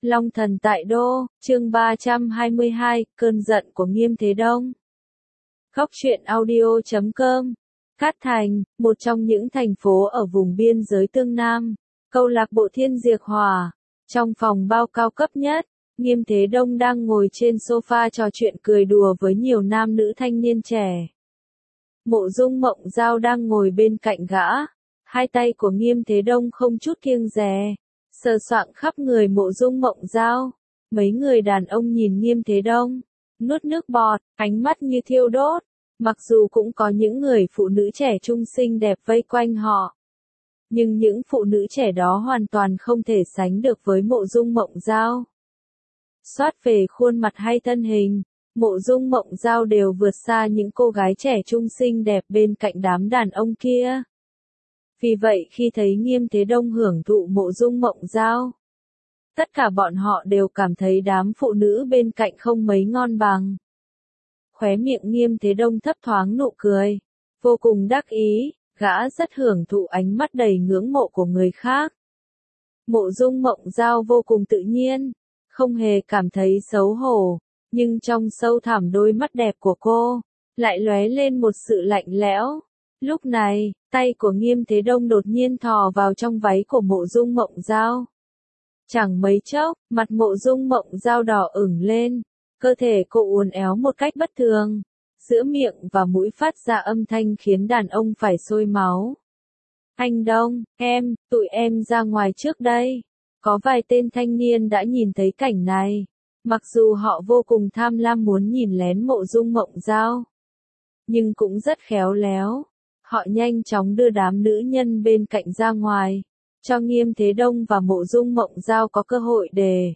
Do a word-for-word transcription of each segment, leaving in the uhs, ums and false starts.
Long thần tại đô, chương ba trăm hai mươi hai, cơn giận của Nghiêm Thế Đông. Góc truyện audio chấm com. Cát Thành, một trong những thành phố ở vùng biên giới Tương Nam. Câu lạc bộ Thiên Diệp Hòa. Trong phòng bao cao cấp nhất, Nghiêm Thế Đông đang ngồi trên sofa trò chuyện cười đùa với nhiều nam nữ thanh niên trẻ. Mộ Dung Mộng Giao đang ngồi bên cạnh gã. Hai tay của Nghiêm Thế Đông không chút kiêng dè, sờ soạng khắp người Mộ Dung Mộng Giao. Mấy người đàn ông nhìn Nghiêm Thế Đông, nuốt nước bọt, ánh mắt như thiêu đốt. Mặc dù cũng có những người phụ nữ trẻ trung xinh đẹp vây quanh họ, nhưng những phụ nữ trẻ đó hoàn toàn không thể sánh được với Mộ Dung Mộng Giao. Xoát về khuôn mặt hay thân hình, Mộ Dung Mộng Giao đều vượt xa những cô gái trẻ trung xinh đẹp bên cạnh đám đàn ông kia. Vì vậy khi thấy Nghiêm Thế Đông hưởng thụ Mộ Dung Mộng Giao, tất cả bọn họ đều cảm thấy đám phụ nữ bên cạnh không mấy ngon bằng. Khóe miệng Nghiêm Thế Đông thấp thoáng nụ cười, vô cùng đắc ý, gã rất hưởng thụ ánh mắt đầy ngưỡng mộ của người khác. Mộ Dung Mộng Giao vô cùng tự nhiên, không hề cảm thấy xấu hổ, nhưng trong sâu thẳm đôi mắt đẹp của cô, lại lóe lên một sự lạnh lẽo. Lúc này, tay của Nghiêm Thế Đông đột nhiên thò vào trong váy của Mộ Dung Mộng Giao. Chẳng mấy chốc, mặt Mộ Dung Mộng Giao đỏ ửng lên, cơ thể cô uốn éo một cách bất thường, giữa miệng và mũi phát ra âm thanh khiến đàn ông phải sôi máu. Anh Đông, em, tụi em ra ngoài trước đây. Có vài tên thanh niên đã nhìn thấy cảnh này, mặc dù họ vô cùng tham lam muốn nhìn lén Mộ Dung Mộng Giao, nhưng cũng rất khéo léo. Họ nhanh chóng đưa đám nữ nhân bên cạnh ra ngoài, cho Nghiêm Thế Đông và Mộ Dung Mộng Giao có cơ hội để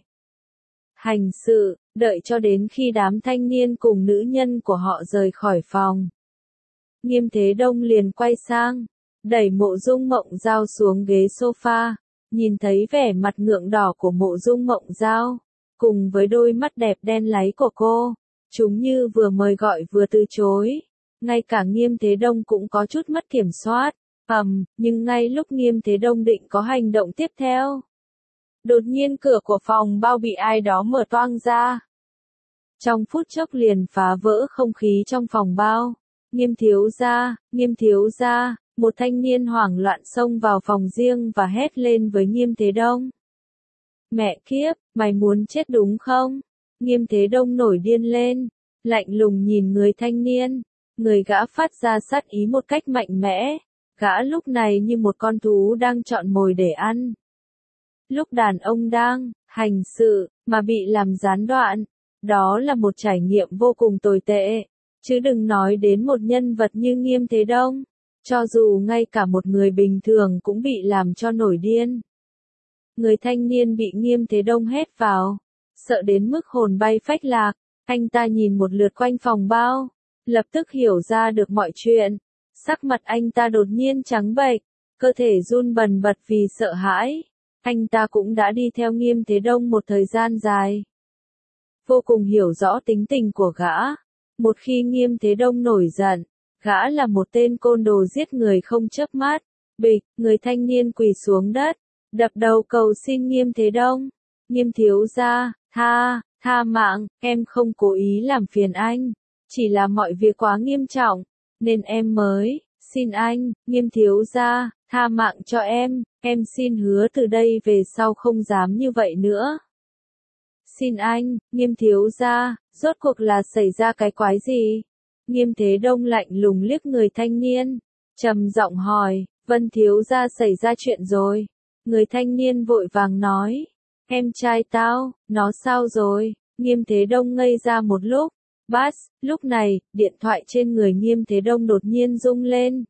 hành sự, đợi cho đến khi đám thanh niên cùng nữ nhân của họ rời khỏi phòng. Nghiêm Thế Đông liền quay sang, đẩy Mộ Dung Mộng Giao xuống ghế sofa, nhìn thấy vẻ mặt ngượng đỏ của Mộ Dung Mộng Giao, cùng với đôi mắt đẹp đen láy của cô, chúng như vừa mời gọi vừa từ chối. Ngay cả Nghiêm Thế Đông cũng có chút mất kiểm soát, ầm, nhưng ngay lúc Nghiêm Thế Đông định có hành động tiếp theo, đột nhiên cửa của phòng bao bị ai đó mở toang ra. Trong phút chốc liền phá vỡ không khí trong phòng bao. Nghiêm thiếu gia, Nghiêm thiếu gia, một thanh niên hoảng loạn xông vào phòng riêng và hét lên với Nghiêm Thế Đông. Mẹ kiếp, mày muốn chết đúng không? Nghiêm Thế Đông nổi điên lên, lạnh lùng nhìn người thanh niên. Người gã phát ra sát ý một cách mạnh mẽ, gã lúc này như một con thú đang chọn mồi để ăn. Lúc đàn ông đang hành sự mà bị làm gián đoạn, đó là một trải nghiệm vô cùng tồi tệ, chứ đừng nói đến một nhân vật như Nghiêm Thế Đông, cho dù ngay cả một người bình thường cũng bị làm cho nổi điên. Người thanh niên bị Nghiêm Thế Đông hét vào, sợ đến mức hồn bay phách lạc, anh ta nhìn một lượt quanh phòng bao, lập tức hiểu ra được mọi chuyện. Sắc mặt anh ta đột nhiên trắng bệch, cơ thể run bần bật vì sợ hãi. Anh ta cũng đã đi theo Nghiêm Thế Đông một thời gian dài, vô cùng hiểu rõ tính tình của gã. Một khi Nghiêm Thế Đông nổi giận, gã là một tên côn đồ giết người không chớp mắt. Bịch, người thanh niên quỳ xuống đất, đập đầu cầu xin Nghiêm Thế Đông. Nghiêm thiếu gia, tha, tha mạng, em không cố ý làm phiền anh. Chỉ là mọi việc quá nghiêm trọng, nên em mới, xin anh, Nghiêm thiếu gia, tha mạng cho em, em xin hứa từ đây về sau không dám như vậy nữa. Xin anh, Nghiêm thiếu gia, rốt cuộc là xảy ra cái quái gì? Nghiêm Thế Đông lạnh lùng liếc người thanh niên, trầm giọng hỏi, Vân thiếu gia xảy ra chuyện rồi. Người thanh niên vội vàng nói, em trai tao, nó sao rồi? Nghiêm Thế Đông ngây ra một lúc. Bát, lúc này, điện thoại trên người Nghiêm Thế Đông đột nhiên rung lên.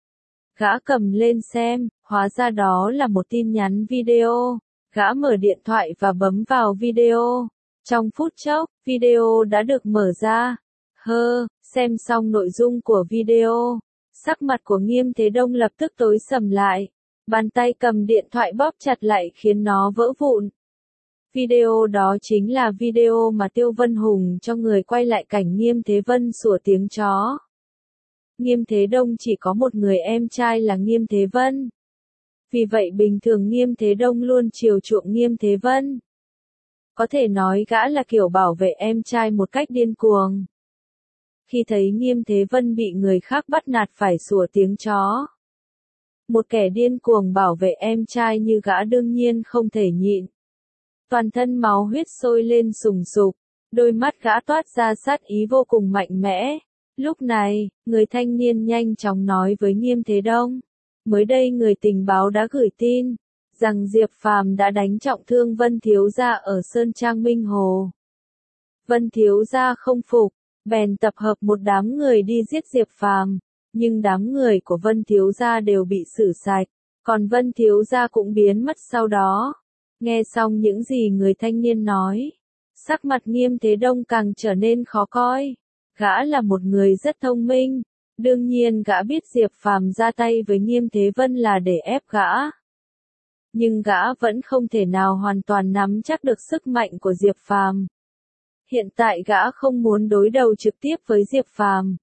Gã cầm lên xem, hóa ra đó là một tin nhắn video. Gã mở điện thoại và bấm vào video. Trong phút chốc, video đã được mở ra. Hơ, xem xong nội dung của video, sắc mặt của Nghiêm Thế Đông lập tức tối sầm lại. Bàn tay cầm điện thoại bóp chặt lại khiến nó vỡ vụn. Video đó chính là video mà Tiêu Vân Hùng cho người quay lại cảnh Nghiêm Thế Vân sủa tiếng chó. Nghiêm Thế Đông chỉ có một người em trai là Nghiêm Thế Vân. Vì vậy bình thường Nghiêm Thế Đông luôn chiều chuộng Nghiêm Thế Vân. Có thể nói gã là kiểu bảo vệ em trai một cách điên cuồng. Khi thấy Nghiêm Thế Vân bị người khác bắt nạt phải sủa tiếng chó. Một kẻ điên cuồng bảo vệ em trai như gã đương nhiên không thể nhịn. Toàn thân máu huyết sôi lên sùng sục, đôi mắt gã toát ra sát ý vô cùng mạnh mẽ. Lúc này, người thanh niên nhanh chóng nói với Nghiêm Thế Đông. Mới đây người tình báo đã gửi tin, rằng Diệp Phàm đã đánh trọng thương Vân Thiếu Gia ở Sơn Trang Minh Hồ. Vân Thiếu Gia không phục, bèn tập hợp một đám người đi giết Diệp Phàm, nhưng đám người của Vân Thiếu Gia đều bị xử sạch, còn Vân Thiếu Gia cũng biến mất sau đó. Nghe xong những gì người thanh niên nói, sắc mặt Nghiêm Thế Đông càng trở nên khó coi. Gã là một người rất thông minh, đương nhiên gã biết Diệp Phàm ra tay với Nghiêm Thế Vân là để ép gã. Nhưng gã vẫn không thể nào hoàn toàn nắm chắc được sức mạnh của Diệp Phàm. Hiện tại gã không muốn đối đầu trực tiếp với Diệp Phàm.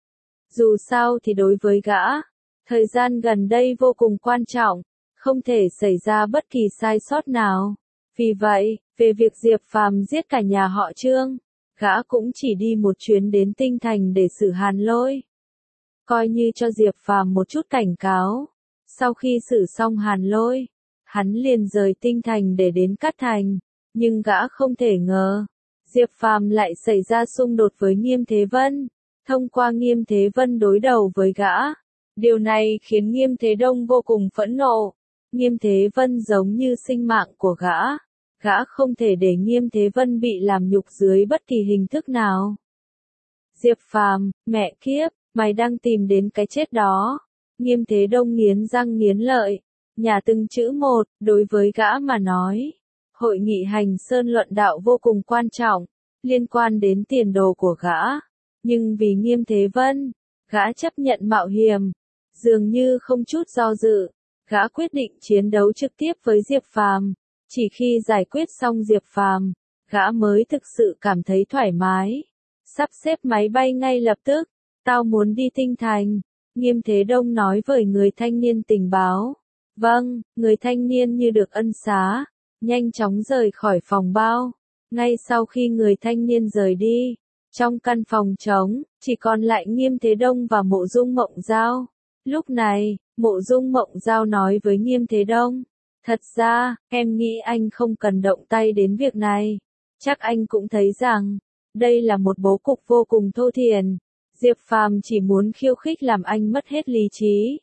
Dù sao thì đối với gã, thời gian gần đây vô cùng quan trọng, không thể xảy ra bất kỳ sai sót nào. Vì vậy, về việc Diệp Phàm giết cả nhà họ Trương, gã cũng chỉ đi một chuyến đến Tinh Thành để xử Hàn Lôi. Coi như cho Diệp Phàm một chút cảnh cáo. Sau khi xử xong Hàn Lôi, hắn liền rời Tinh Thành để đến Cát Thành, nhưng gã không thể ngờ, Diệp Phàm lại xảy ra xung đột với Nghiêm Thế Vân, thông qua Nghiêm Thế Vân đối đầu với gã. Điều này khiến Nghiêm Thế Đông vô cùng phẫn nộ. Nghiêm Thế Vân giống như sinh mạng của gã, gã không thể để Nghiêm Thế Vân bị làm nhục dưới bất kỳ hình thức nào. Diệp Phàm, mẹ kiếp, mày đang tìm đến cái chết đó. Nghiêm Thế Đông nghiến răng nghiến lợi, nhả từng chữ một. Đối với gã mà nói, hội nghị hành sơn luận đạo vô cùng quan trọng, liên quan đến tiền đồ của gã. Nhưng vì Nghiêm Thế Vân, gã chấp nhận mạo hiểm, dường như không chút do dự, gã quyết định chiến đấu trực tiếp với Diệp Phàm. Chỉ khi giải quyết xong Diệp Phàm, gã mới thực sự cảm thấy thoải mái. Sắp xếp máy bay ngay lập tức, tao muốn đi Tinh Thành. Nghiêm Thế Đông nói với người thanh niên tình báo. Vâng, người thanh niên như được ân xá, nhanh chóng rời khỏi phòng bao. Ngay sau khi người thanh niên rời đi, trong căn phòng trống, chỉ còn lại Nghiêm Thế Đông và Mộ Dung Mộng Giao. Lúc này, Mộ Dung Mộng Giao nói với Nghiêm Thế Đông. Thật ra, em nghĩ anh không cần động tay đến việc này. Chắc anh cũng thấy rằng, đây là một bố cục vô cùng thô thiển. Diệp Phàm chỉ muốn khiêu khích làm anh mất hết lý trí.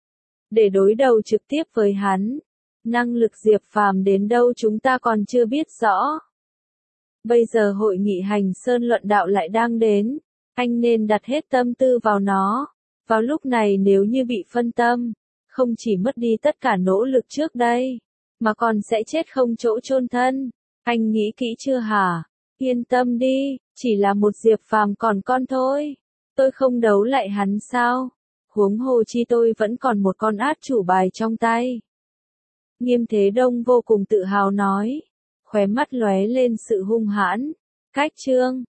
Để đối đầu trực tiếp với hắn, năng lực Diệp Phàm đến đâu chúng ta còn chưa biết rõ. Bây giờ hội nghị hành sơn luận đạo lại đang đến, anh nên đặt hết tâm tư vào nó. Vào lúc này nếu như bị phân tâm, không chỉ mất đi tất cả nỗ lực trước đây, mà còn sẽ chết không chỗ chôn thân. Anh nghĩ kỹ chưa hả? Yên tâm đi, chỉ là một Diệp Phàm còn con thôi. Tôi không đấu lại hắn sao? Huống hồ chi tôi vẫn còn một con át chủ bài trong tay. Nghiêm Thế Đông vô cùng tự hào nói, khóe mắt lóe lên sự hung hãn. Cách Trương,